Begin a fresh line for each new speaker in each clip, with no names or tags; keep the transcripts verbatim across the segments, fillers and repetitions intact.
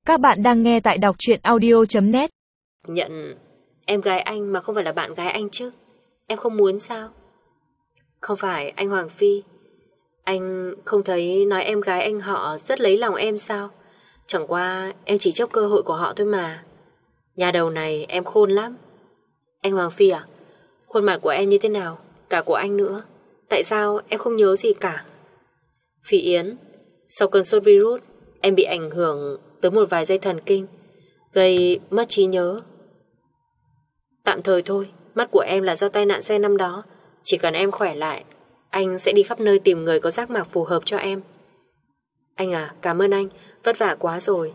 Các bạn đang nghe tại đọc truyện audio chấm net.
Nhận em gái anh mà không phải là bạn gái anh chứ? Em không muốn sao? Không phải anh Hoàng Phi. Anh không thấy nói em gái anh họ rất lấy lòng em sao? Chẳng qua em chỉ chớp cơ hội của họ thôi mà. Nhà đầu này em khôn lắm. Anh Hoàng Phi à? Khuôn mặt của em như thế nào? Cả của anh nữa. Tại sao em không nhớ gì cả? Phi Yến, sau cơn sốt virus, em bị ảnh hưởng tới một vài dây thần kinh, gây mất trí nhớ. Tạm thời thôi, mắt của em là do tai nạn xe năm đó. Chỉ cần em khỏe lại, anh sẽ đi khắp nơi tìm người có giác mạc phù hợp cho em. Anh à, cảm ơn anh, vất vả quá rồi.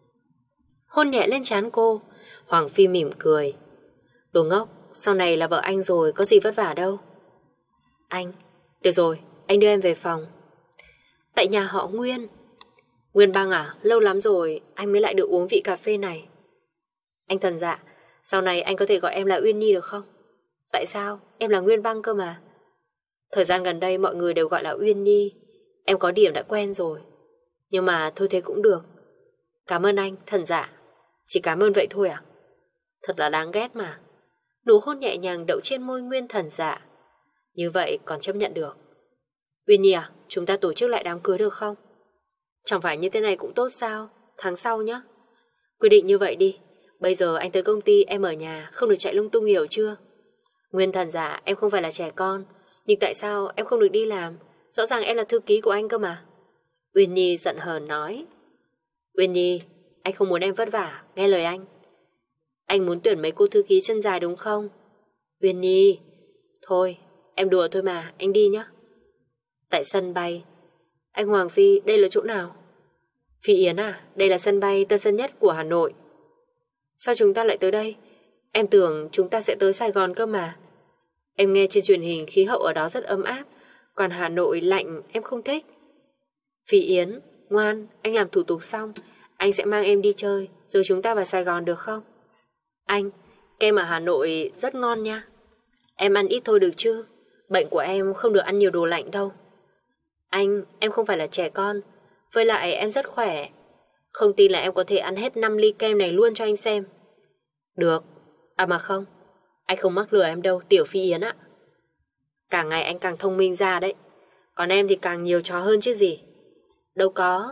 Hôn nhẹ lên trán cô, Hoàng Phi mỉm cười. Đồ ngốc, sau này là vợ anh rồi, có gì vất vả đâu. Anh, được rồi, anh đưa em về phòng. Tại nhà họ Nguyên. Nguyên Bang à, lâu lắm rồi anh mới lại được uống vị cà phê này. Anh Thần Dạ, sau này anh có thể gọi em là Uyên Nhi được không? Tại sao? Em là Nguyên Bang cơ mà. Thời gian gần đây mọi người đều gọi là Uyên Nhi. Em có điểm đã quen rồi. Nhưng mà thôi thế cũng được. Cảm ơn anh, Thần Dạ. Chỉ cảm ơn vậy thôi à? Thật là đáng ghét mà. Nụ hôn nhẹ nhàng đậu trên môi Nguyên Thần Dạ. Như vậy còn chấp nhận được. Uyên Nhi à, chúng ta tổ chức lại đám cưới được không? Chẳng phải như thế này cũng tốt sao? Tháng sau nhé. Quy định như vậy đi. Bây giờ anh tới công ty, em ở nhà, không được chạy lung tung, hiểu chưa? Nguyên Thần Dạ, em không phải là trẻ con. Nhưng tại sao em không được đi làm? Rõ ràng em là thư ký của anh cơ mà. Uyên Nhi giận hờn nói. Uyên Nhi, anh không muốn em vất vả, nghe lời anh. Anh muốn tuyển mấy cô thư ký chân dài đúng không? Uyên Nhi, thôi, em đùa thôi mà, anh đi nhé. Tại sân bay. Anh Hoàng Phi, đây là chỗ nào? Phi Yến à, đây là sân bay Tân Sơn Nhất của Hà Nội. Sao chúng ta lại tới đây? Em tưởng chúng ta sẽ tới Sài Gòn cơ mà. Em nghe trên truyền hình khí hậu ở đó rất ấm áp, còn Hà Nội lạnh em không thích. Phi Yến, ngoan, anh làm thủ tục xong, anh sẽ mang em đi chơi, rồi chúng ta vào Sài Gòn được không? Anh, kem ở Hà Nội rất ngon nha. Em ăn ít thôi được chứ? Bệnh của em không được ăn nhiều đồ lạnh đâu. Anh, em không phải là trẻ con. Với lại em rất khỏe. Không tin là em có thể ăn hết năm ly kem này luôn cho anh xem. Được. À mà không, anh không mắc lừa em đâu, Tiểu Phi Yến ạ. Càng ngày anh càng thông minh ra đấy. Còn em thì càng nhiều trò hơn chứ gì. Đâu có.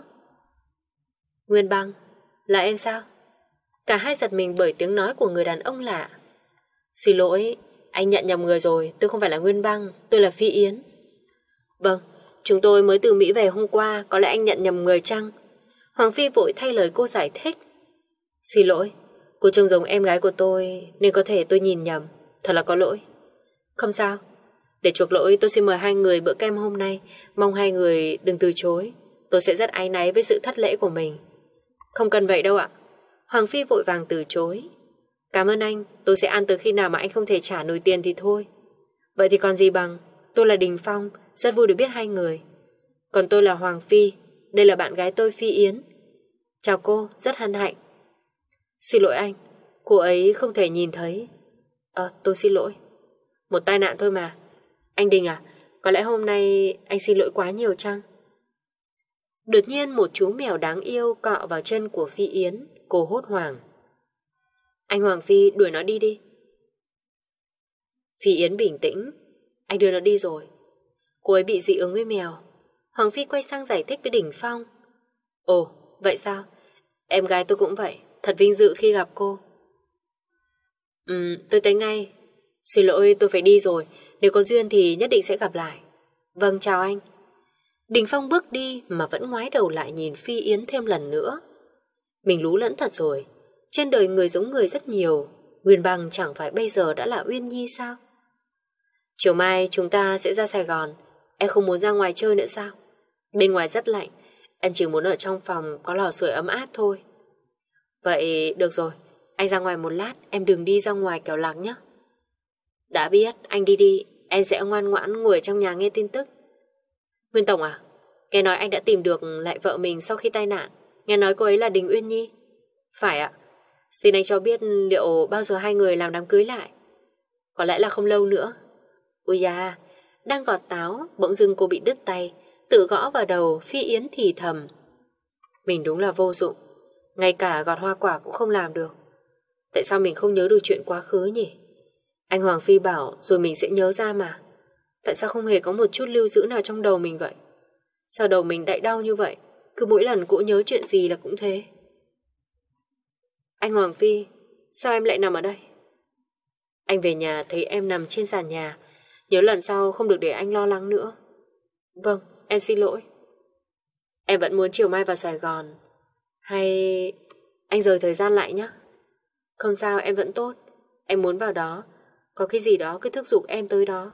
Nguyên Bang, là em sao? Cả hai giật mình bởi tiếng nói của người đàn ông lạ. Xin lỗi, anh nhận nhầm người rồi. Tôi không phải là Nguyên Bang, tôi là Phi Yến. Vâng, chúng tôi mới từ Mỹ về hôm qua. Có lẽ anh nhận nhầm người chăng? Hoàng Phi vội thay lời cô giải thích. Xin lỗi, cô trông giống em gái của tôi, nên có thể tôi nhìn nhầm. Thật là có lỗi. Không sao. Để chuộc lỗi tôi xin mời hai người bữa kem hôm nay. Mong hai người đừng từ chối. Tôi sẽ rất áy náy với sự thất lễ của mình. Không cần vậy đâu ạ. Hoàng Phi vội vàng từ chối. Cảm ơn anh, tôi sẽ ăn từ khi nào mà anh không thể trả nổi tiền thì thôi. Vậy thì còn gì bằng. Tôi là Đình Phong, rất vui được biết hai người. Còn tôi là Hoàng Phi, đây là bạn gái tôi Phi Yến. Chào cô, rất hân hạnh. Xin lỗi anh, cô ấy không thể nhìn thấy. Ờ, tôi xin lỗi. Một tai nạn thôi mà. Anh Đình à, có lẽ hôm nay anh xin lỗi quá nhiều chăng? Đột nhiên một chú mèo đáng yêu cọ vào chân của Phi Yến. Cô hốt hoảng. Anh Hoàng Phi, đuổi nó đi đi. Phi Yến bình tĩnh. Anh đưa nó đi rồi. Cô ấy bị dị ứng với mèo. Hoàng Phi quay sang giải thích với Đình Phong. Ồ, vậy sao? Em gái tôi cũng vậy. Thật vinh dự khi gặp cô. Ừ, tôi tới ngay. Xin lỗi, tôi phải đi rồi. Nếu có duyên thì nhất định sẽ gặp lại. Vâng, chào anh. Đình Phong bước đi mà vẫn ngoái đầu lại nhìn Phi Yến thêm lần nữa. Mình lú lẫn thật rồi. Trên đời người giống người rất nhiều. Nguyên Bang chẳng phải bây giờ đã là Uyên Nhi sao? Chiều mai chúng ta sẽ ra Sài Gòn. Em không muốn ra ngoài chơi nữa sao? Bên ngoài rất lạnh. Em chỉ muốn ở trong phòng có lò sưởi ấm áp thôi. Vậy được rồi, anh ra ngoài một lát. Em đừng đi ra ngoài kẻo lạc nhé. Đã biết, anh đi đi. Em sẽ ngoan ngoãn ngồi ở trong nhà nghe tin tức. Nguyên Tổng à, nghe nói anh đã tìm được lại vợ mình sau khi tai nạn. Nghe nói cô ấy là Đình Uyên Nhi. Phải ạ. Xin anh cho biết liệu bao giờ hai người làm đám cưới lại? Có lẽ là không lâu nữa. Ui da, đang gọt táo, bỗng dưng cô bị đứt tay, tự gõ vào đầu. Phi Yến thì thầm. Mình đúng là vô dụng. Ngay cả gọt hoa quả cũng không làm được. Tại sao mình không nhớ được chuyện quá khứ nhỉ? Anh Hoàng Phi bảo rồi mình sẽ nhớ ra mà. Tại sao không hề có một chút lưu giữ nào trong đầu mình vậy? Sao đầu mình lại đau như vậy? Cứ mỗi lần cô nhớ chuyện gì là cũng thế. Anh Hoàng Phi, sao em lại nằm ở đây? Anh về nhà thấy em nằm trên sàn nhà. Nhớ lần sau không được để anh lo lắng nữa. Vâng, em xin lỗi. Em vẫn muốn chiều mai vào Sài Gòn. Hay anh rời thời gian lại nhé. Không sao, em vẫn tốt. Em muốn vào đó. Có cái gì đó cứ thúc giục em tới đó.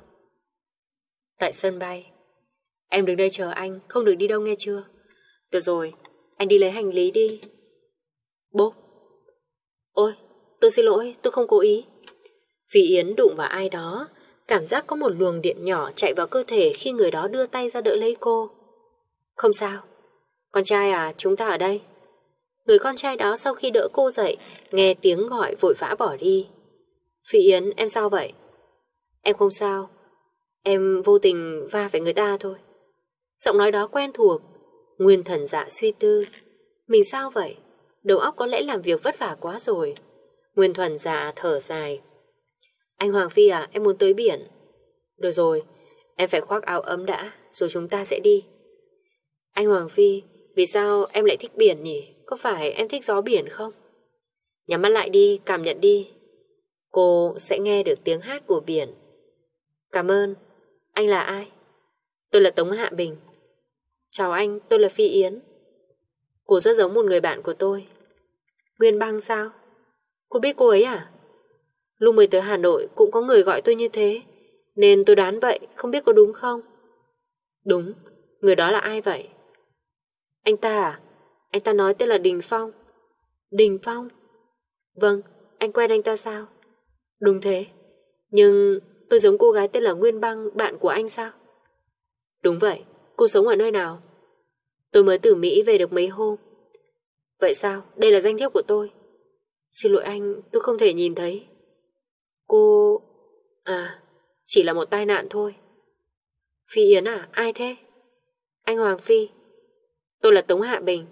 Tại sân bay. Em đứng đây chờ anh, không được đi đâu nghe chưa? Được rồi, anh đi lấy hành lý đi. Bố. Ôi, tôi xin lỗi, tôi không cố ý. Phi Yến đụng vào ai đó. Cảm giác có một luồng điện nhỏ chạy vào cơ thể khi người đó đưa tay ra đỡ lấy cô. Không sao. Con trai à, chúng ta ở đây. Người con trai đó sau khi đỡ cô dậy, nghe tiếng gọi vội vã bỏ đi. Phi Yến, em sao vậy? Em không sao. Em vô tình va phải người ta thôi. Giọng nói đó quen thuộc. Nguyên Thần Dạ suy tư. Mình sao vậy? Đầu óc có lẽ làm việc vất vả quá rồi. Nguyên Thần Dạ thở dài. Anh Hoàng Phi à, em muốn tới biển. Được rồi, em phải khoác áo ấm đã, rồi chúng ta sẽ đi. Anh Hoàng Phi, vì sao em lại thích biển nhỉ? Có phải em thích gió biển không? Nhắm mắt lại đi, cảm nhận đi. Cô sẽ nghe được tiếng hát của biển. Cảm ơn. Anh là ai? Tôi là Tống Hạ Bình. Chào anh, tôi là Phi Yến. Cô rất giống một người bạn của tôi. Nguyên Băng sao? Cô biết cô ấy à? Lúc mới tới Hà Nội cũng có người gọi tôi như thế, nên tôi đoán vậy, không biết có đúng không? Đúng, người đó là ai vậy? Anh ta à? Anh ta nói tên là Đình Phong. Đình Phong? Vâng, anh quen anh ta sao? Đúng thế, nhưng tôi giống cô gái tên là Nguyên Băng, bạn của anh sao? Đúng vậy, cô sống ở nơi nào? Tôi mới từ Mỹ về được mấy hôm. Vậy sao? Đây là danh thiếp của tôi. Xin lỗi anh, tôi không thể nhìn thấy. Cô... À, chỉ là một tai nạn thôi. Phi Yến à? Ai thế? Anh Hoàng Phi. Tôi là Tống Hạ Bình.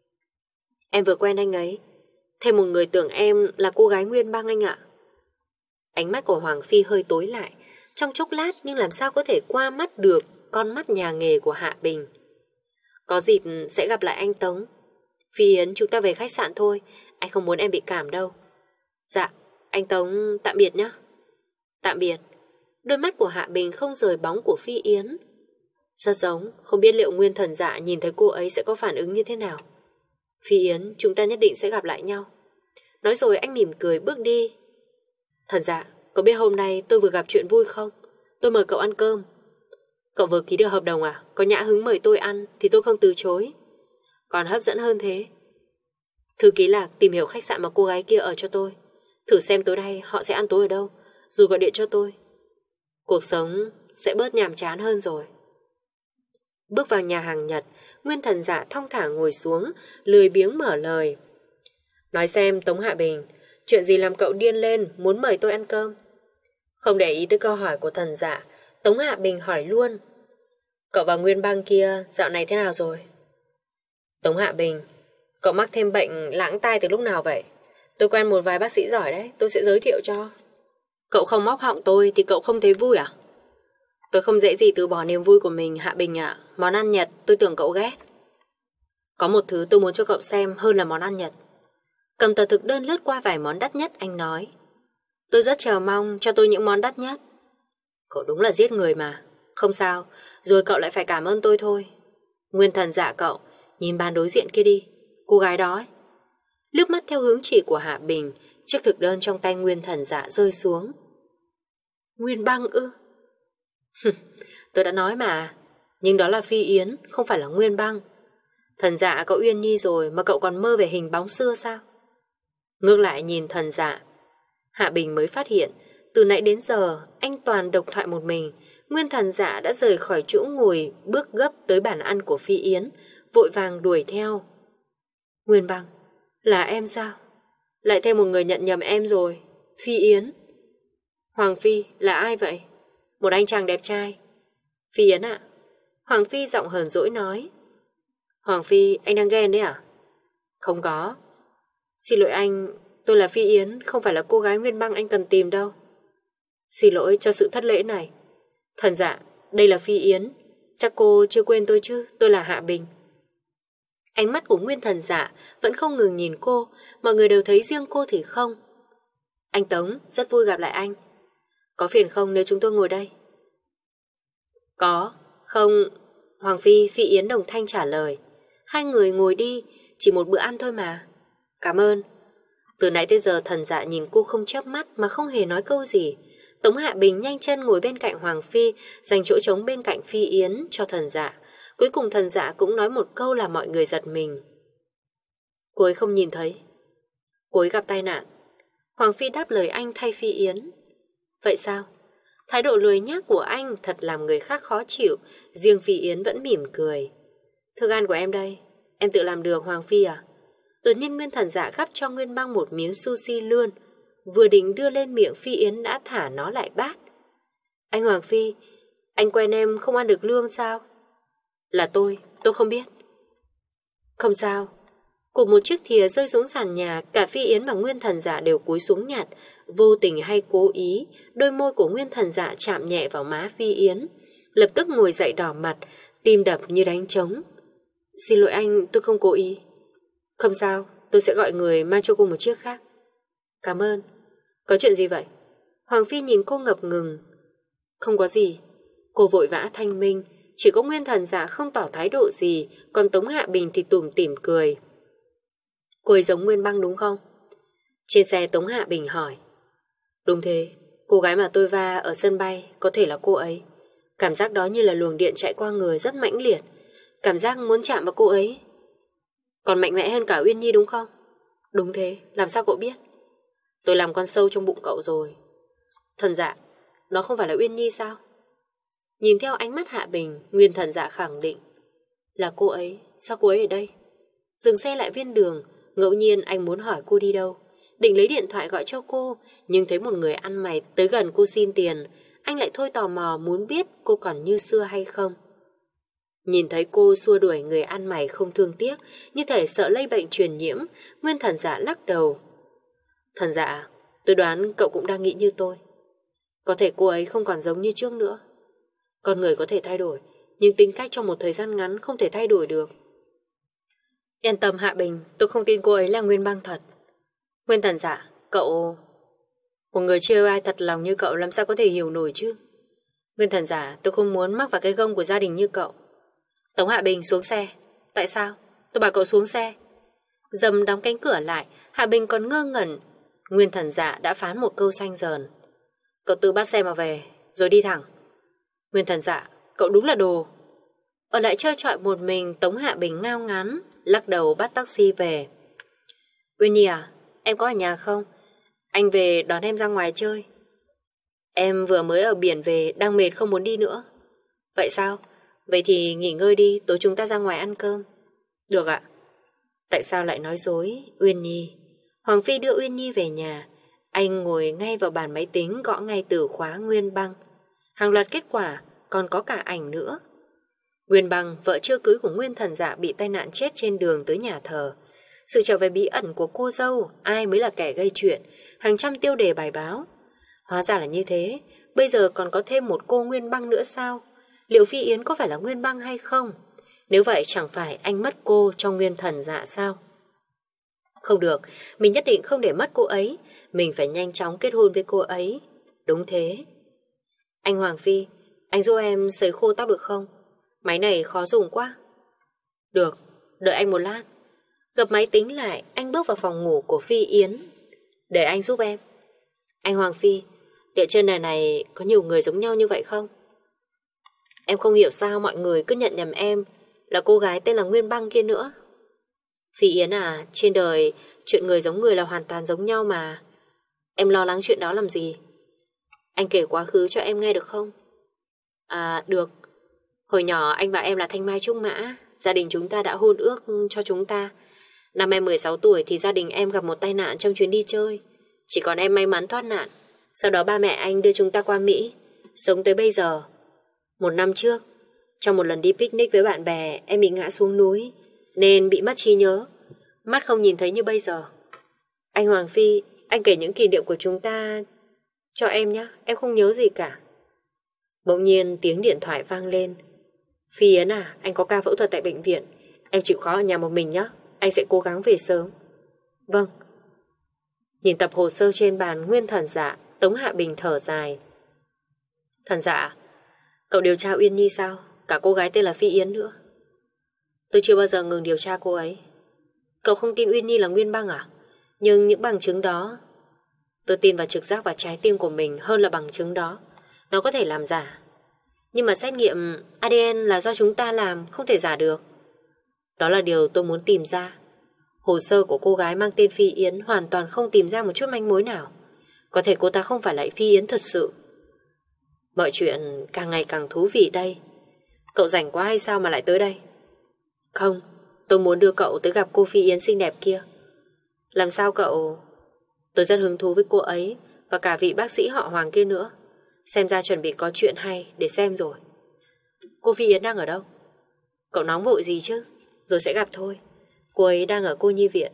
Em vừa quen anh ấy. Thêm một người tưởng em là cô gái Nguyên Băng anh ạ. Ánh mắt của Hoàng Phi hơi tối lại. Trong chốc lát nhưng làm sao có thể qua mắt được con mắt nhà nghề của Hạ Bình. Có dịp sẽ gặp lại anh Tống. Phi Yến, chúng ta về khách sạn thôi. Anh không muốn em bị cảm đâu. Dạ, anh Tống tạm biệt nhé. Tạm biệt. Đôi mắt của Hạ Bình không rời bóng của Phi Yến. Rất giống, không biết liệu Nguyên Thần Dạ nhìn thấy cô ấy sẽ có phản ứng như thế nào. Phi Yến, chúng ta nhất định sẽ gặp lại nhau. Nói rồi anh mỉm cười bước đi. Thần Dạ, có biết hôm nay tôi vừa gặp chuyện vui không? Tôi mời cậu ăn cơm. Cậu vừa ký được hợp đồng à? Có nhã hứng mời tôi ăn thì tôi không từ chối. Còn hấp dẫn hơn thế. Thư ký Lạc tìm hiểu khách sạn mà cô gái kia ở cho tôi. Thử xem tối nay họ sẽ ăn tối ở đâu, rồi gọi điện cho tôi. Cuộc sống sẽ bớt nhàm chán hơn rồi. Bước vào nhà hàng Nhật, Nguyên Thần Dạ thong thả ngồi xuống, lười biếng mở lời. Nói xem Tống Hạ Bình, chuyện gì làm cậu điên lên muốn mời tôi ăn cơm? Không để ý tới câu hỏi của Thần Dạ, Tống Hạ Bình hỏi luôn. Cậu và Nguyên Băng kia dạo này thế nào rồi? Tống Hạ Bình, cậu mắc thêm bệnh lãng tai từ lúc nào vậy? Tôi quen một vài bác sĩ giỏi đấy, tôi sẽ giới thiệu cho. Cậu không móc họng tôi thì cậu không thấy vui à? Tôi không dễ gì từ bỏ niềm vui của mình, Hạ Bình ạ. Món ăn Nhật tôi tưởng cậu ghét. Có một thứ tôi muốn cho cậu xem hơn là món ăn Nhật. Cầm tờ thực đơn lướt qua vài món đắt nhất, anh nói. Tôi rất chờ mong cho tôi những món đắt nhất. Cậu đúng là giết người mà. Không sao, rồi cậu lại phải cảm ơn tôi thôi. Nguyên Thần Dạ cậu, nhìn bàn đối diện kia đi. Cô gái đó ấy. Liếc mắt theo hướng chỉ của Hạ Bình, chiếc thực đơn trong tay Nguyên Thần Dạ rơi xuống. Nguyên Băng ư? Tôi đã nói mà. Nhưng đó là Phi Yến, không phải là Nguyên Băng. Thần Dạ cậu Uyên Nhi rồi mà cậu còn mơ về hình bóng xưa sao? Ngược lại nhìn Thần Dạ, Hạ Bình mới phát hiện từ nãy đến giờ anh toàn độc thoại một mình. Nguyên Thần Dạ đã rời khỏi chỗ ngồi, bước gấp tới bàn ăn của Phi Yến, vội vàng đuổi theo. Nguyên Băng, là em sao? Lại thêm một người nhận nhầm em rồi. Phi Yến. Hoàng Phi là ai vậy? Một anh chàng đẹp trai. Phi Yến ạ. Hoàng Phi giọng hờn dỗi nói. Hoàng Phi, anh đang ghen đấy à? Không có. Xin lỗi anh, tôi là Phi Yến, không phải là cô gái Nguyên Băng anh cần tìm đâu. Xin lỗi cho sự thất lễ này. Thần dạ, đây là Phi Yến. Chắc cô chưa quên tôi chứ, tôi là Hạ Bình. Ánh mắt của Nguyên Thần Dạ vẫn không ngừng nhìn cô, mọi người đều thấy riêng cô thì không. Anh Tống, rất vui gặp lại anh. Có phiền không nếu chúng tôi ngồi đây? Có, không. Hoàng Phi, Phi Yến đồng thanh trả lời. Hai người ngồi đi, chỉ một bữa ăn thôi mà. Cảm ơn. Từ nãy tới giờ Thần Dạ nhìn cô không chớp mắt mà không hề nói câu gì. Tống Hạ Bình nhanh chân ngồi bên cạnh Hoàng Phi, dành chỗ trống bên cạnh Phi Yến cho Thần Dạ. Cuối cùng Thần Dạ cũng nói một câu làm mọi người giật mình. Cô ấy không nhìn thấy. Cô ấy gặp tai nạn. Hoàng Phi đáp lời anh thay Phi Yến. Vậy sao? Thái độ lười nhác của anh thật làm người khác khó chịu. Riêng Phi Yến vẫn mỉm cười. Thức ăn của em đây. Em tự làm được Hoàng Phi à? Đột nhiên Nguyên Thần Dạ gắp cho Nguyên Băng một miếng sushi lươn. Vừa định đưa lên miệng, Phi Yến đã thả nó lại bát. Anh Hoàng Phi, anh quen em không ăn được lương sao? Là tôi, tôi không biết. Không sao. Của một chiếc thìa rơi xuống sàn nhà, cả Phi Yến và Nguyên Thần Dạ đều cúi xuống nhặt. Vô tình hay cố ý, đôi môi của Nguyên Thần Dạ chạm nhẹ vào má Phi Yến. Lập tức ngồi dậy đỏ mặt, tim đập như đánh trống. Xin lỗi anh, tôi không cố ý. Không sao, tôi sẽ gọi người mang cho cô một chiếc khác. Cảm ơn. Có chuyện gì vậy? Hoàng Phi nhìn cô ngập ngừng. Không có gì. Cô vội vã thanh minh. Chỉ có Nguyên Thần Dạ không tỏ thái độ gì, còn Tống Hạ Bình thì tủm tỉm cười. Cô ấy giống Nguyên Băng đúng không? Trên xe Tống Hạ Bình hỏi. Đúng thế, cô gái mà tôi va ở sân bay có thể là cô ấy. Cảm giác đó như là luồng điện chạy qua người rất mãnh liệt. Cảm giác muốn chạm vào cô ấy. Còn mạnh mẽ hơn cả Uyên Nhi đúng không? Đúng thế, làm sao cậu biết? Tôi làm con sâu trong bụng cậu rồi. Thần Dạ, nó không phải là Uyên Nhi sao? Nhìn theo ánh mắt Hạ Bình, Nguyên Thần Dạ khẳng định. Là cô ấy, sao cô ấy ở đây? Dừng xe lại ven đường, ngẫu nhiên anh muốn hỏi cô đi đâu. Định lấy điện thoại gọi cho cô, nhưng thấy một người ăn mày tới gần cô xin tiền. Anh lại thôi tò mò muốn biết cô còn như xưa hay không. Nhìn thấy cô xua đuổi người ăn mày không thương tiếc, như thể sợ lây bệnh truyền nhiễm, Nguyên Thần Dạ lắc đầu. Thần Dạ, tôi đoán cậu cũng đang nghĩ như tôi. Có thể cô ấy không còn giống như trước nữa. Con người có thể thay đổi, nhưng tính cách trong một thời gian ngắn không thể thay đổi được. Yên tâm Hạ Bình, tôi không tin cô ấy là Nguyên Băng thật. Nguyên Thần Dạ, cậu... Một người chưa ai thật lòng như cậu làm sao có thể hiểu nổi chứ? Nguyên Thần Dạ, tôi không muốn mắc vào cái gông của gia đình như cậu. Tống Hạ Bình xuống xe. Tại sao? Tôi bảo cậu xuống xe. Dầm đóng cánh cửa lại, Hạ Bình còn ngơ ngẩn. Nguyên Thần Dạ đã phán một câu xanh dờn. Cậu tự bắt xe mà về, rồi đi thẳng. Nguyên Thần Dạ, cậu đúng là đồ. Ở lại chơi trọi một mình, Tống Hạ Bình ngao ngán, lắc đầu bắt taxi về. Uyên Nhi à, em có ở nhà không? Anh về đón em ra ngoài chơi. Em vừa mới ở biển về, đang mệt không muốn đi nữa. Vậy sao? Vậy thì nghỉ ngơi đi, tối chúng ta ra ngoài ăn cơm. Được ạ. Tại sao lại nói dối, Uyên Nhi? Hoàng Phi đưa Uyên Nhi về nhà. Anh ngồi ngay vào bàn máy tính gõ ngay từ khóa Nguyên Băng. Hàng loạt kết quả, còn có cả ảnh nữa. Nguyên Băng, vợ chưa cưới của Nguyên Thần Dạ bị tai nạn chết trên đường tới nhà thờ. Sự trở về bí ẩn của cô dâu, ai mới là kẻ gây chuyện, hàng trăm tiêu đề bài báo. Hóa ra là như thế, bây giờ còn có thêm một cô Nguyên Băng nữa sao? Liệu Phi Yến có phải là Nguyên Băng hay không? Nếu vậy chẳng phải anh mất cô cho Nguyên Thần Dạ sao? Không được, mình nhất định không để mất cô ấy. Mình phải nhanh chóng kết hôn với cô ấy. Đúng thế. Anh Hoàng Phi, anh giúp em sấy khô tóc được không? Máy này khó dùng quá. Được, đợi anh một lát. Gập máy tính lại, anh bước vào phòng ngủ của Phi Yến. Để anh giúp em. Anh Hoàng Phi, địa chân này này có nhiều người giống nhau như vậy không? Em không hiểu sao mọi người cứ nhận nhầm em là cô gái tên là Nguyên Băng kia nữa. Phi Yến à, trên đời chuyện người giống người là hoàn toàn giống nhau mà. Em lo lắng chuyện đó làm gì? Anh kể quá khứ cho em nghe được không? À, được. Hồi nhỏ anh và em là thanh mai trúc mã. Gia đình chúng ta đã hôn ước cho chúng ta. Năm em mười sáu tuổi thì gia đình em gặp một tai nạn trong chuyến đi chơi. Chỉ còn em may mắn thoát nạn. Sau đó ba mẹ anh đưa chúng ta qua Mỹ, sống tới bây giờ. Một năm trước, trong một lần đi picnic với bạn bè, em bị ngã xuống núi nên bị mất trí nhớ. Mắt không nhìn thấy như bây giờ. Anh Hoàng Phi, anh kể những kỷ niệm của chúng ta cho em nhé, em không nhớ gì cả. Bỗng nhiên tiếng điện thoại vang lên. Phi Yến à, anh có ca phẫu thuật tại bệnh viện. Em chịu khó ở nhà một mình nhé, anh sẽ cố gắng về sớm. Vâng. Nhìn tập hồ sơ trên bàn Nguyên Thần Dạ, Tống Hạ Bình thở dài. Thần Dạ, cậu điều tra Uyên Nhi sao? Cả cô gái tên là Phi Yến nữa. Tôi chưa bao giờ ngừng điều tra cô ấy. Cậu không tin Uyên Nhi là Nguyên Băng à? Nhưng những bằng chứng đó, tôi tin vào trực giác và trái tim của mình hơn là bằng chứng đó. Nó có thể làm giả, nhưng mà xét nghiệm a đê en là do chúng ta làm, không thể giả được. Đó là điều tôi muốn tìm ra. Hồ sơ của cô gái mang tên Phi Yến hoàn toàn không tìm ra một chút manh mối nào. Có thể cô ta không phải là Phi Yến thật sự. Mọi chuyện càng ngày càng thú vị đây. Cậu rảnh quá hay sao mà lại tới đây? Không, tôi muốn đưa cậu tới gặp cô Phi Yến xinh đẹp kia. Làm sao cậu? Tôi rất hứng thú với cô ấy và cả vị bác sĩ họ Hoàng kia nữa. Xem ra chuẩn bị có chuyện hay để xem rồi. Cô Phi Yến đang ở đâu? Cậu nóng vội gì chứ? Rồi sẽ gặp thôi. Cô ấy đang ở cô nhi viện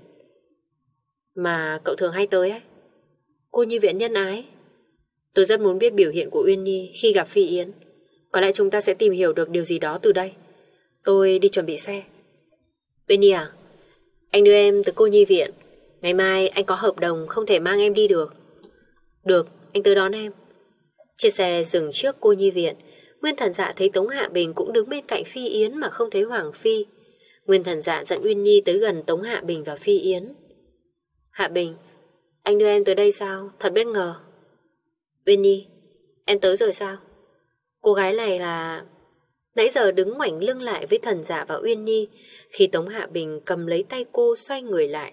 mà cậu thường hay tới ấy. Cô nhi viện nhân ái. Tôi rất muốn biết biểu hiện của Uyên Nhi khi gặp Phi Yến. Có lẽ chúng ta sẽ tìm hiểu được điều gì đó từ đây. Tôi đi chuẩn bị xe. Uyên Nhi à, anh đưa em từ cô nhi viện. Ngày mai anh có hợp đồng không thể mang em đi được. Được, anh tới đón em. Chiếc xe dừng trước cô nhi viện. Nguyên Thần Dạ thấy Tống Hạ Bình cũng đứng bên cạnh Phi Yến mà không thấy Hoàng Phi. Nguyên Thần Dạ dẫn Uyên Nhi tới gần Tống Hạ Bình và Phi Yến. Hạ Bình, anh đưa em tới đây sao? Thật bất ngờ. Uyên Nhi, em tới rồi sao? Cô gái này là... Nãy giờ đứng ngoảnh lưng lại với Thần Dạ và Uyên Nhi khi Tống Hạ Bình cầm lấy tay cô xoay người lại.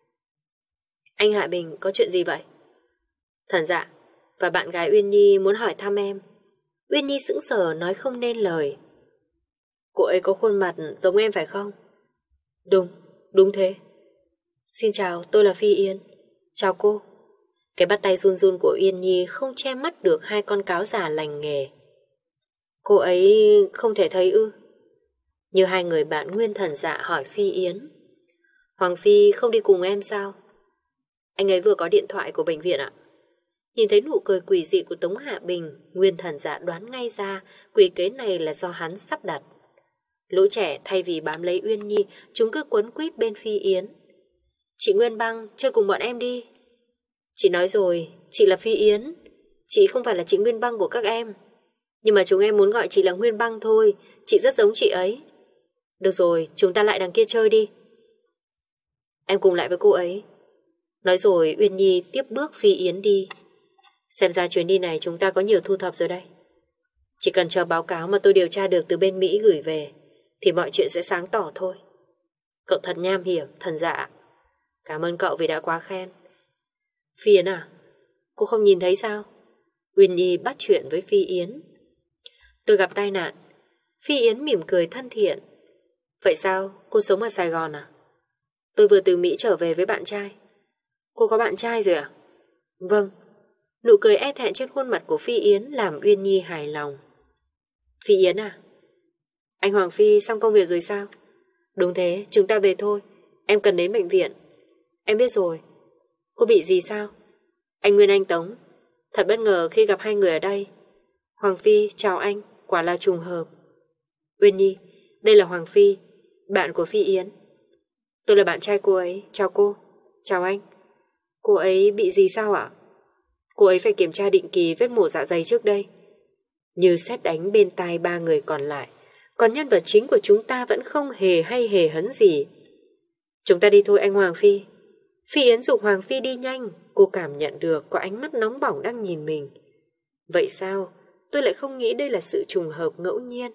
Anh Hạ Bình, có chuyện gì vậy? Thần Dạ và bạn gái Uyên Nhi muốn hỏi thăm em. Uyên Nhi sững sờ nói không nên lời. Cô ấy có khuôn mặt giống em phải không? Đúng, đúng thế. Xin chào, tôi là Phi Yến. Chào cô. Cái bắt tay run run của Uyên Nhi không che mắt được hai con cáo già lành nghề. Cô ấy không thể thấy ư? Như hai người bạn Nguyên Thần Dạ hỏi Phi Yến. Hoàng Phi không đi cùng em sao? Anh ấy vừa có điện thoại của bệnh viện ạ. Nhìn thấy nụ cười quỷ dị của Tống Hạ Bình, Nguyên Thần Dạ đoán ngay ra quỷ kế này là do hắn sắp đặt. Lũ trẻ thay vì bám lấy Uyên Nhi, chúng cứ quấn quýt bên Phi Yến. Chị Nguyên Băng, chơi cùng bọn em đi. Chị nói rồi, chị là Phi Yến. Chị không phải là chị Nguyên Băng của các em. Nhưng mà chúng em muốn gọi chị là Nguyên Băng thôi. Chị rất giống chị ấy. Được rồi, chúng ta lại đằng kia chơi đi. Em cùng lại với cô ấy. Nói rồi Uyên Nhi tiếp bước Phi Yến đi. Xem ra chuyến đi này chúng ta có nhiều thu thập rồi đây. Chỉ cần chờ báo cáo mà tôi điều tra được từ bên Mỹ gửi về thì mọi chuyện sẽ sáng tỏ thôi. Cậu thật nham hiểm, Thần Dạ. Cảm ơn cậu vì đã quá khen. Phi Yến à, cô không nhìn thấy sao? Uyên Nhi bắt chuyện với Phi Yến. Tôi gặp tai nạn. Phi Yến mỉm cười thân thiện. Vậy sao, cô sống ở Sài Gòn à? Tôi vừa từ Mỹ trở về với bạn trai. Cô có bạn trai rồi à? Vâng. Nụ cười e thẹn trên khuôn mặt của Phi Yến làm Uyên Nhi hài lòng. Phi Yến à, anh Hoàng Phi xong công việc rồi sao? Đúng thế, chúng ta về thôi. Em cần đến bệnh viện. Em biết rồi. Cô bị gì sao? Anh Nguyên Anh Tống. Thật bất ngờ khi gặp hai người ở đây. Hoàng Phi, chào anh. Quả là trùng hợp. Uyên Nhi, đây là Hoàng Phi, bạn của Phi Yến. Tôi là bạn trai cô ấy. Chào cô. Chào anh. Cô ấy bị gì sao ạ? Cô ấy phải kiểm tra định kỳ vết mổ dạ dày trước đây. Như sét đánh bên tai ba người còn lại. Còn nhân vật chính của chúng ta vẫn không hề hay hề hấn gì. Chúng ta đi thôi anh Hoàng Phi. Phi Yến giục Hoàng Phi đi nhanh. Cô cảm nhận được có ánh mắt nóng bỏng đang nhìn mình. Vậy sao? Tôi lại không nghĩ đây là sự trùng hợp ngẫu nhiên.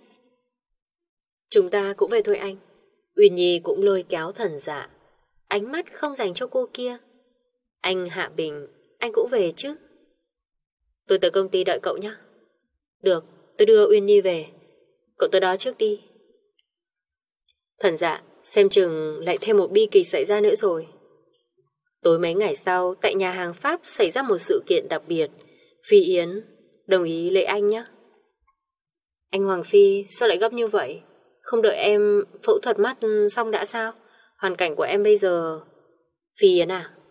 Chúng ta cũng về thôi anh. Uyên Nhi cũng lôi kéo Thần Dạ. Ánh mắt không dành cho cô kia. Anh Hạ Bình, anh cũng về chứ? Tôi tới công ty đợi cậu nhé. Được, tôi đưa Uyên Nhi về. Cậu tới đó trước đi. Thần Dạ, xem chừng lại thêm một bi kịch xảy ra nữa rồi. Tối mấy ngày sau, tại nhà hàng Pháp xảy ra một sự kiện đặc biệt. Phi Yến đồng ý lấy anh nhé. Anh Hoàng Phi, sao lại gấp như vậy? Không đợi em phẫu thuật mắt xong đã sao? Hoàn cảnh của em bây giờ... Phi Yến à,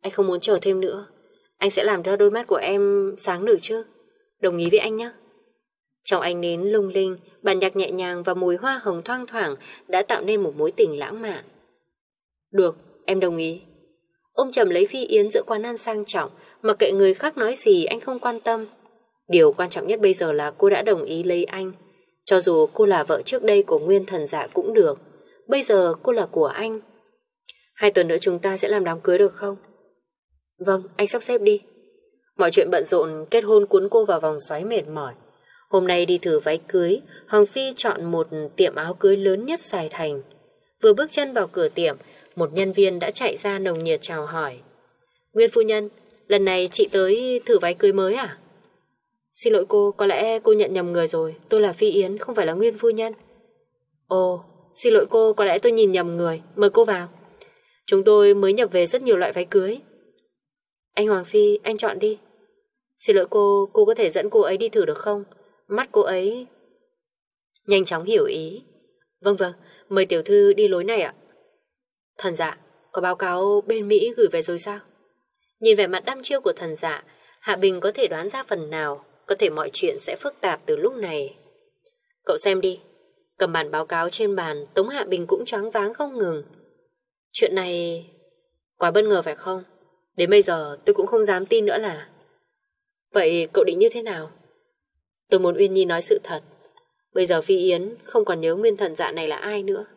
Anh không muốn chờ thêm nữa. Anh sẽ làm cho đôi mắt của em sáng được chứ. Đồng ý với anh nhé. Trong ánh nến lung linh, bản nhạc nhẹ nhàng và mùi hoa hồng thoang thoảng đã tạo nên một mối tình lãng mạn. Được, em đồng ý. Ôm chầm lấy Phi Yến giữa quán ăn sang trọng, mặc kệ người khác nói gì anh không quan tâm. Điều quan trọng nhất bây giờ là cô đã đồng ý lấy anh. Cho dù cô là vợ trước đây của Nguyên Thần Dạ cũng được. Bây giờ cô là của anh. Hai tuần nữa chúng ta sẽ làm đám cưới được không? Vâng, anh sắp xếp đi. Mọi chuyện bận rộn kết hôn cuốn cô vào vòng xoáy mệt mỏi. Hôm nay đi thử váy cưới, Hoàng Phi chọn một tiệm áo cưới lớn nhất Sài Thành. Vừa bước chân vào cửa tiệm, một nhân viên đã chạy ra nồng nhiệt chào hỏi. Nguyên phu nhân, lần này chị tới thử váy cưới mới à? Xin lỗi cô, có lẽ cô nhận nhầm người rồi. Tôi là Phi Yến, không phải là Nguyên phu nhân. Ồ, xin lỗi cô, có lẽ tôi nhìn nhầm người. Mời cô vào. Chúng tôi mới nhập về rất nhiều loại váy cưới. Anh Hoàng Phi, anh chọn đi. Xin lỗi cô, cô có thể dẫn cô ấy đi thử được không? Mắt cô ấy... Nhanh chóng hiểu ý. Vâng vâng, mời tiểu thư đi lối này ạ. Thần Dạ, có báo cáo bên Mỹ gửi về rồi sao? Nhìn vẻ mặt đăm chiêu của Thần Dạ, Hạ Bình có thể đoán ra phần nào, có thể mọi chuyện sẽ phức tạp từ lúc này. Cậu xem đi. Cầm bản báo cáo trên bàn, Tống Hạ Bình cũng choáng váng không ngừng. Chuyện này... quá bất ngờ phải không? Đến bây giờ tôi cũng không dám tin nữa là... Vậy cậu định như thế nào? Tôi muốn Uyên Nhi nói sự thật. Bây giờ Phi Yến không còn nhớ Nguyên Thần Dạ này là ai nữa.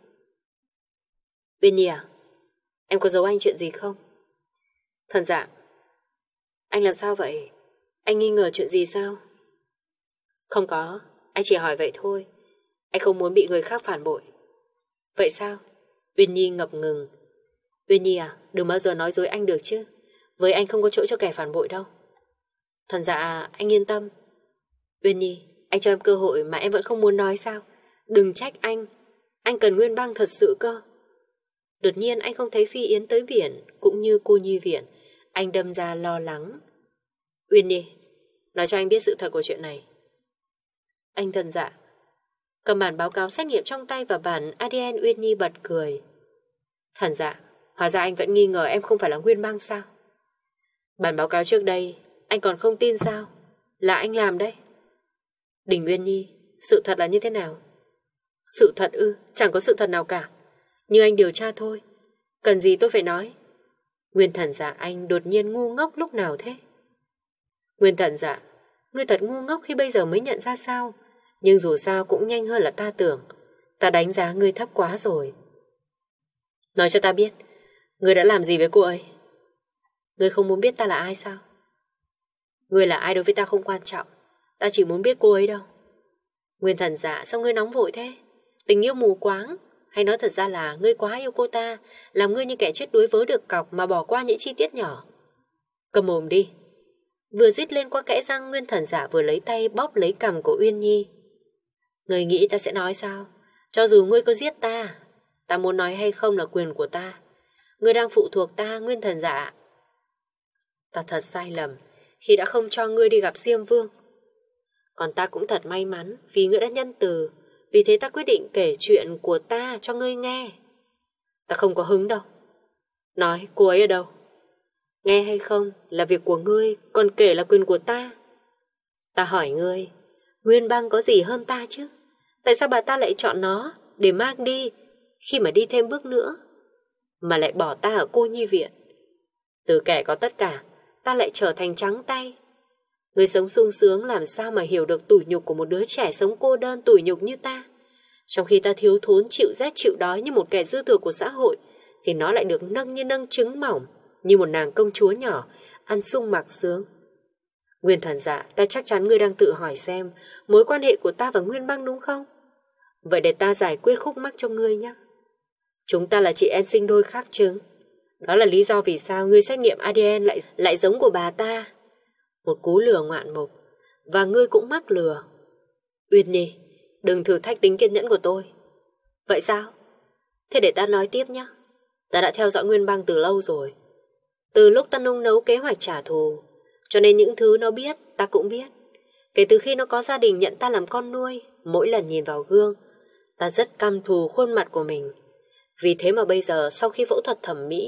Uyên Nhi à? Em có giấu anh chuyện gì không? Thần Dạ, anh làm sao vậy? Anh nghi ngờ chuyện gì sao? Không có, anh chỉ hỏi vậy thôi. Anh không muốn bị người khác phản bội. Vậy sao? Uyên Nhi ngập ngừng. Uyên Nhi à, đừng bao giờ nói dối anh được chứ. Với anh không có chỗ cho kẻ phản bội đâu. Thần Dạ, anh yên tâm. Uyên Nhi, anh cho em cơ hội mà em vẫn không muốn nói sao? Đừng trách anh. Anh cần Nguyên Bang thật sự cơ. Đột nhiên anh không thấy Phi Yến tới biển, cũng như cô nhi viện. Anh đâm ra lo lắng. Uyên Nhi, nói cho anh biết sự thật của chuyện này. Anh Thần Dạ cầm bản báo cáo xét nghiệm trong tay và bản a đê en. Uyên Nhi bật cười. Thần Dạ, hóa ra anh vẫn nghi ngờ em không phải là Nguyên Bang sao? Bản báo cáo trước đây anh còn không tin sao? Là anh làm đấy. Đình Uyên Nhi, sự thật là như thế nào? Sự thật ư? Chẳng có sự thật nào cả. Như anh điều tra thôi. Cần gì tôi phải nói? Nguyên Thần Dạ anh đột nhiên ngu ngốc lúc nào thế? Nguyên Thần Dạ, ngươi thật ngu ngốc khi bây giờ mới nhận ra sao? Nhưng dù sao cũng nhanh hơn là ta tưởng. Ta đánh giá ngươi thấp quá rồi. Nói cho ta biết, ngươi đã làm gì với cô ấy? Ngươi không muốn biết ta là ai sao? Ngươi là ai đối với ta không quan trọng. Ta chỉ muốn biết cô ấy đâu. Nguyên Thần Dạ, sao ngươi nóng vội thế? Tình yêu mù quáng? Hay nói thật ra là ngươi quá yêu cô ta, làm ngươi như kẻ chết đuối vớ được cọc mà bỏ qua những chi tiết nhỏ? Cầm mồm đi. Vừa rít lên qua kẽ răng, Nguyên Thần Dạ vừa lấy tay bóp lấy cằm của Uyên Nhi. Ngươi nghĩ ta sẽ nói sao? Cho dù ngươi có giết ta, ta muốn nói hay không là quyền của ta. Ngươi đang phụ thuộc ta, Nguyên Thần Dạ. Ta thật sai lầm khi đã không cho ngươi đi gặp Diêm Vương. Còn ta cũng thật may mắn vì ngươi đã nhân từ. Vì thế ta quyết định kể chuyện của ta cho ngươi nghe. Ta không có hứng đâu. Nói cô ấy ở đâu? Nghe hay không là việc của ngươi, còn kể là quyền của ta. Ta hỏi ngươi, Nguyên Bang có gì hơn ta chứ? Tại sao bà ta lại chọn nó để mang đi khi mà đi thêm bước nữa, mà lại bỏ ta ở cô nhi viện? Từ kẻ có tất cả, ta lại trở thành trắng tay. Người sống sung sướng làm sao mà hiểu được tủi nhục của một đứa trẻ sống cô đơn tủi nhục như ta? Trong khi ta thiếu thốn chịu rét chịu đói như một kẻ dư thừa của xã hội, thì nó lại được nâng như nâng trứng mỏng, như một nàng công chúa nhỏ, ăn sung mặc sướng. Nguyên Thần Dạ, ta chắc chắn ngươi đang tự hỏi xem mối quan hệ của ta và Nguyên Bang đúng không? Vậy để ta giải quyết khúc mắc cho ngươi nhé. Chúng ta là chị em sinh đôi khác trứng. Đó là lý do vì sao ngươi xét nghiệm a đê en lại lại giống của bà ta. Một cú lừa ngoạn mục, và ngươi cũng mắc lừa. Uyên Nhi, đừng thử thách tính kiên nhẫn của tôi. Vậy sao? Thế để ta nói tiếp nhé. Ta đã theo dõi Nguyên Bang từ lâu rồi. Từ lúc ta nung nấu kế hoạch trả thù, cho nên những thứ nó biết, ta cũng biết. Kể từ khi nó có gia đình nhận ta làm con nuôi, mỗi lần nhìn vào gương, ta rất căm thù khuôn mặt của mình. Vì thế mà bây giờ sau khi phẫu thuật thẩm mỹ,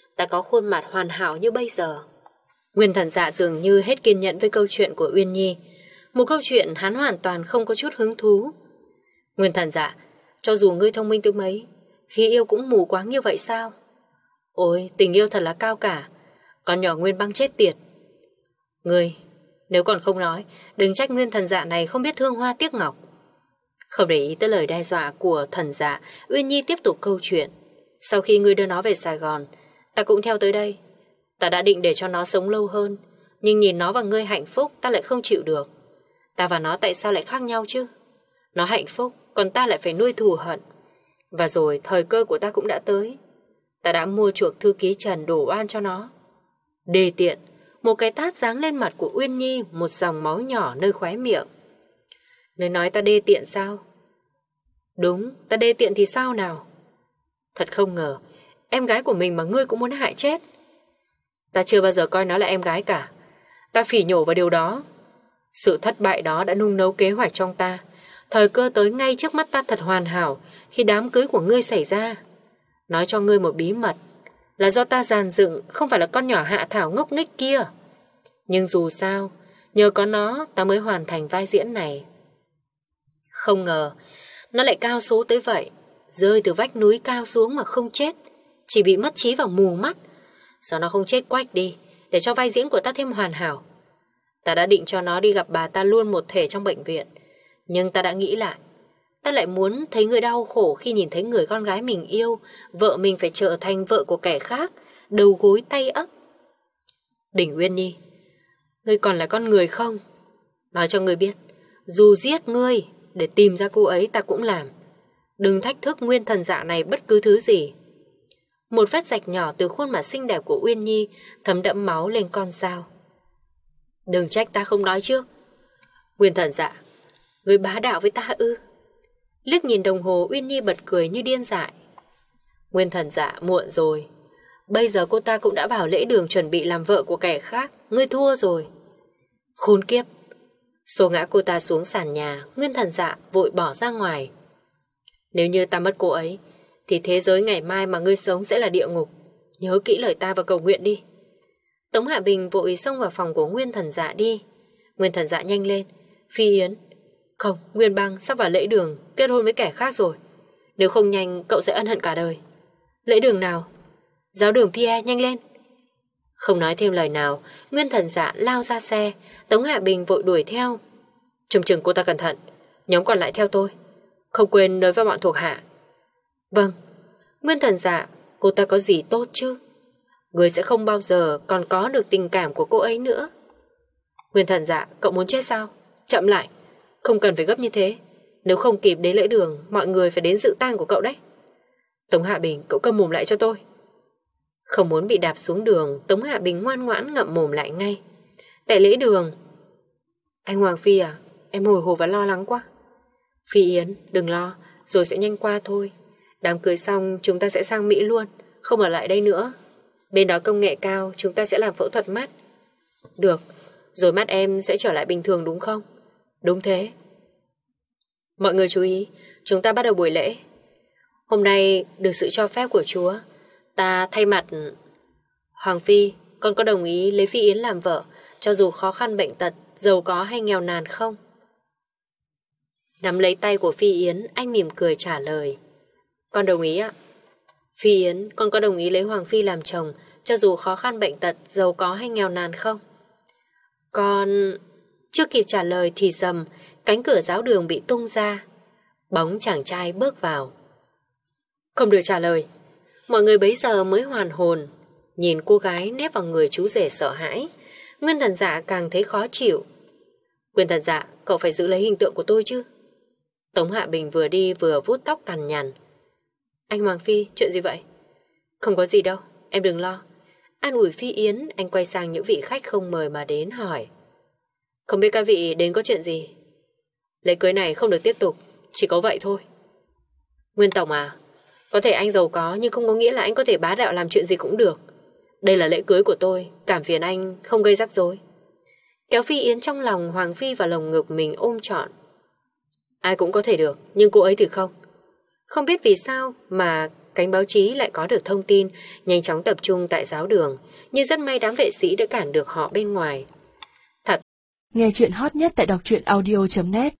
ta có khuôn mặt hoàn hảo như bây giờ. Nguyên Thần Dạ dường như hết kiên nhẫn với câu chuyện của Uyên Nhi. Một câu chuyện hắn hoàn toàn không có chút hứng thú. Nguyên Thần Dạ, cho dù ngươi thông minh tới mấy, khi yêu cũng mù quáng như vậy sao? Ôi, tình yêu thật là cao cả. Con nhỏ Nguyên Băng chết tiệt. Ngươi, nếu còn không nói, đừng trách Nguyên Thần Dạ này không biết thương hoa tiếc ngọc. Không để ý tới lời đe dọa của Thần Dạ, Uyên Nhi tiếp tục câu chuyện. Sau khi ngươi đưa nó về Sài Gòn, ta cũng theo tới đây. Ta đã định để cho nó sống lâu hơn, nhưng nhìn nó và ngươi hạnh phúc ta lại không chịu được. Ta và nó tại sao lại khác nhau chứ? Nó hạnh phúc, còn ta lại phải nuôi thù hận. Và rồi thời cơ của ta cũng đã tới. Ta đã mua chuộc thư ký Trần đổ oan cho nó. Đê tiện, một cái tát giáng lên mặt của Uyên Nhi, một dòng máu nhỏ nơi khóe miệng. Nơi nói ta đê tiện sao? Đúng, ta đê tiện thì sao nào? Thật không ngờ, em gái của mình mà ngươi cũng muốn hại chết. Ta chưa bao giờ coi nó là em gái cả. Ta phỉ nhổ vào điều đó. Sự thất bại đó đã nung nấu kế hoạch trong ta. Thời cơ tới ngay trước mắt ta thật hoàn hảo khi đám cưới của ngươi xảy ra. Nói cho ngươi một bí mật, là do ta dàn dựng, không phải là con nhỏ Hạ Thảo ngốc nghếch kia. Nhưng dù sao, nhờ có nó ta mới hoàn thành vai diễn này. Không ngờ, nó lại cao số tới vậy. Rơi từ vách núi cao xuống mà không chết, chỉ bị mất trí và mù mắt. Sao nó không chết quách đi, để cho vai diễn của ta thêm hoàn hảo. Ta đã định cho nó đi gặp bà ta luôn một thể trong bệnh viện. Nhưng ta đã nghĩ lại, ta lại muốn thấy người đau khổ khi nhìn thấy người con gái mình yêu, vợ mình phải trở thành vợ của kẻ khác, đầu gối tay ấp. Đỉnh Uyên Nhi, ngươi còn là con người không? Nói cho ngươi biết, dù giết ngươi để tìm ra cô ấy ta cũng làm. Đừng thách thức Nguyên Thần Dạ này bất cứ thứ gì. Một vết rạch nhỏ từ khuôn mặt xinh đẹp của Uyên Nhi thấm đẫm máu lên con dao. Đừng trách ta không nói trước. Nguyên Thần Dạ, ngươi bá đạo với ta ư? Liếc nhìn đồng hồ, Uyên Nhi bật cười như điên dại. Nguyên Thần Dạ, muộn rồi. Bây giờ cô ta cũng đã vào lễ đường chuẩn bị làm vợ của kẻ khác. Ngươi thua rồi. Khốn kiếp. Xô ngã cô ta xuống sàn nhà, Nguyên Thần Dạ vội bỏ ra ngoài. Nếu như ta mất cô ấy, thì thế giới ngày mai mà ngươi sống sẽ là địa ngục. Nhớ kỹ lời ta và cầu nguyện đi. Tống Hạ Bình vội xông vào phòng của Nguyên Thần Dạ đi. Nguyên Thần Dạ nhanh lên. Phi Yến. Không, Nguyên Băng sắp vào lễ đường, kết hôn với kẻ khác rồi. Nếu không nhanh, cậu sẽ ân hận cả đời. Lễ đường nào? Giáo đường Pierre, nhanh lên. Không nói thêm lời nào, Nguyên Thần Dạ lao ra xe. Tống Hạ Bình vội đuổi theo. Trông chừng cô ta cẩn thận. Nhóm còn lại theo tôi. Không quên nói với bọn thuộc hạ. Vâng. Nguyên Thần Dạ, cô ta có gì tốt chứ? Người sẽ không bao giờ còn có được tình cảm của cô ấy nữa. Nguyên Thần Dạ, cậu muốn chết sao? Chậm lại. Không cần phải gấp như thế. Nếu không kịp đến lễ đường, mọi người phải đến dự tang của cậu đấy. Tống Hạ Bình, cậu câm mồm lại cho tôi. Không muốn bị đạp xuống đường, Tống Hạ Bình ngoan ngoãn ngậm mồm lại ngay. Tại lễ đường. Anh Hoàng Phi à, em hồi hộp và lo lắng quá. Phi Yến, đừng lo, rồi sẽ nhanh qua thôi. Đám cưới xong chúng ta sẽ sang Mỹ luôn, không ở lại đây nữa. Bên đó công nghệ cao, chúng ta sẽ làm phẫu thuật mắt. Được, rồi mắt em sẽ trở lại bình thường đúng không? Đúng thế. Mọi người chú ý, chúng ta bắt đầu buổi lễ. Hôm nay được sự cho phép của Chúa, ta thay mặt... Hoàng Phi, con có đồng ý lấy Phi Yến làm vợ, cho dù khó khăn bệnh tật, giàu có hay nghèo nàn không? Nắm lấy tay của Phi Yến, anh mỉm cười trả lời. Con đồng ý ạ. Phi Yến, con có đồng ý lấy Hoàng Phi làm chồng, cho dù khó khăn bệnh tật, giàu có hay nghèo nàn không? Con... Chưa kịp trả lời thì rầm, cánh cửa giáo đường bị tung ra. Bóng chàng trai bước vào. Không được trả lời. Mọi người bấy giờ mới hoàn hồn. Nhìn cô gái nép vào người chú rể sợ hãi. Nguyên Thần Dạ càng thấy khó chịu. Nguyên Thần Dạ, cậu phải giữ lấy hình tượng của tôi chứ. Tống Hạ Bình vừa đi vừa vuốt tóc cằn nhằn. Anh Hoàng Phi, chuyện gì vậy? Không có gì đâu, em đừng lo. An ủi Phi Yến, anh quay sang những vị khách không mời mà đến hỏi. Không biết các vị đến có chuyện gì? Lễ cưới này không được tiếp tục, chỉ có vậy thôi. Nguyên Tổng à, có thể anh giàu có nhưng không có nghĩa là anh có thể bá đạo làm chuyện gì cũng được. Đây là lễ cưới của tôi, cảm phiền anh không gây rắc rối. Kéo Phi Yến trong lòng Hoàng Phi vào lồng ngực mình ôm trọn. Ai cũng có thể được, nhưng cô ấy thì không. Không biết vì sao mà cánh báo chí lại có được thông tin, nhanh chóng tập trung tại giáo đường, nhưng rất may đám vệ sĩ đã cản được họ bên ngoài.
Nghe chuyện hot nhất tại đọc truyện audio chấm net